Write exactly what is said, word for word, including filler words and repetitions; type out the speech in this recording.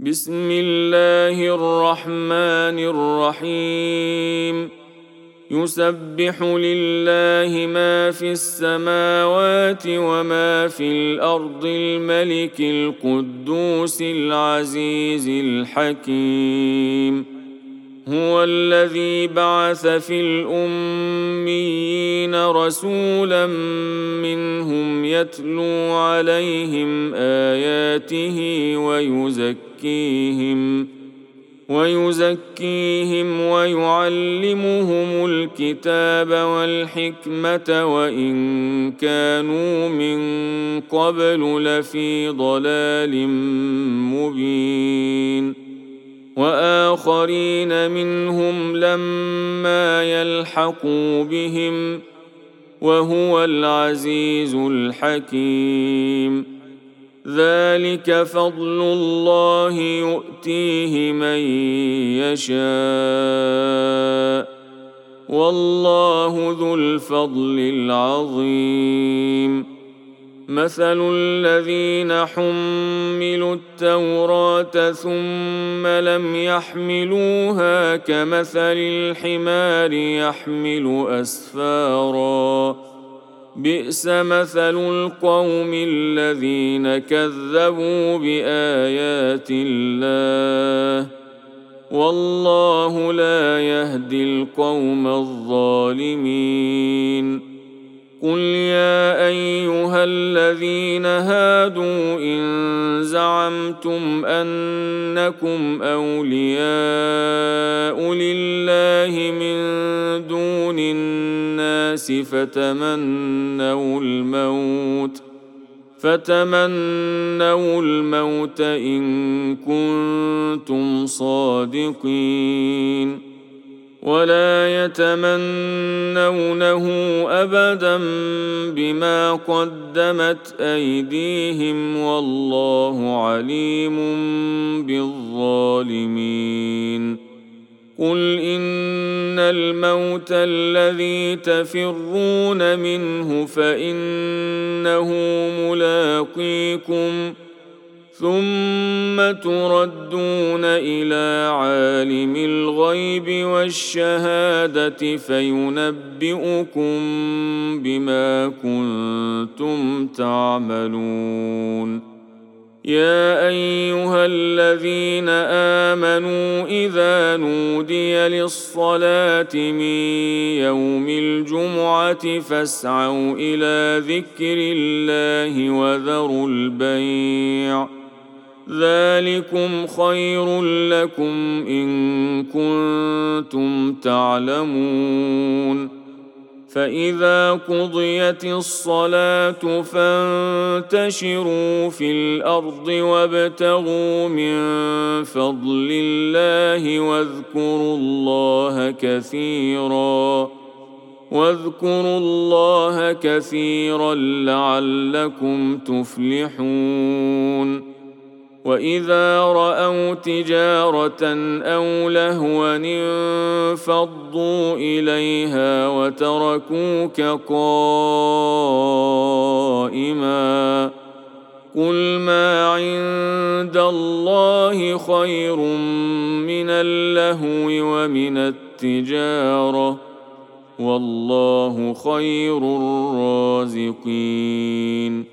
بسم الله الرحمن الرحيم يسبح لله ما في السماوات وما في الأرض الملك القدوس العزيز الحكيم هو الذي بعث في الأميين رسولا منهم يتلو عليهم آياته ويزكيهم ويزكيهم ويعلمهم الكتاب والحكمة وإن كانوا من قبل لفي ضلال مبين وآخرين منهم لما يلحقوا بهم وهو العزيز الحكيم ذلك فضل الله يؤتيه من يشاء والله ذو الفضل العظيم مثل الذين حملوا التوراة ثم لم يحملوها كمثل الحمار يحمل أسفارا بئس مثل القوم الذين كذبوا بآيات الله والله لا يهدي القوم الظالمين قل يا أيها الذين هادوا إن زعمتم أنكم أولياء لله من دون الناس فتمنوا الموت فتمنوا الموت إن كنتم صادقين ولا يتمنونه أبدا بما قدمت أيديهم والله عليم بالظالمين قل إن الموت الذي تفرون منه فإنه ملاقيكم ثم تردون إلى عالم الغيب والشهادة فينبئكم بما كنتم تعملون يا أيها الذين آمنوا إذا نودي للصلاة من يوم الجمعة فاسعوا إلى ذكر الله وذروا البيع ذلكم خير لكم إن كنتم تعلمون فإذا قضيت الصلاة فانتشروا في الأرض وابتغوا من فضل الله واذكروا الله كثيرا واذكروا الله كثيرا لعلكم تفلحون وإذا رأوا تجارة أو لهوا انفضوا إليها وتركوك قائما قل ما عند الله خير من اللهو ومن التجارة والله خير الرازقين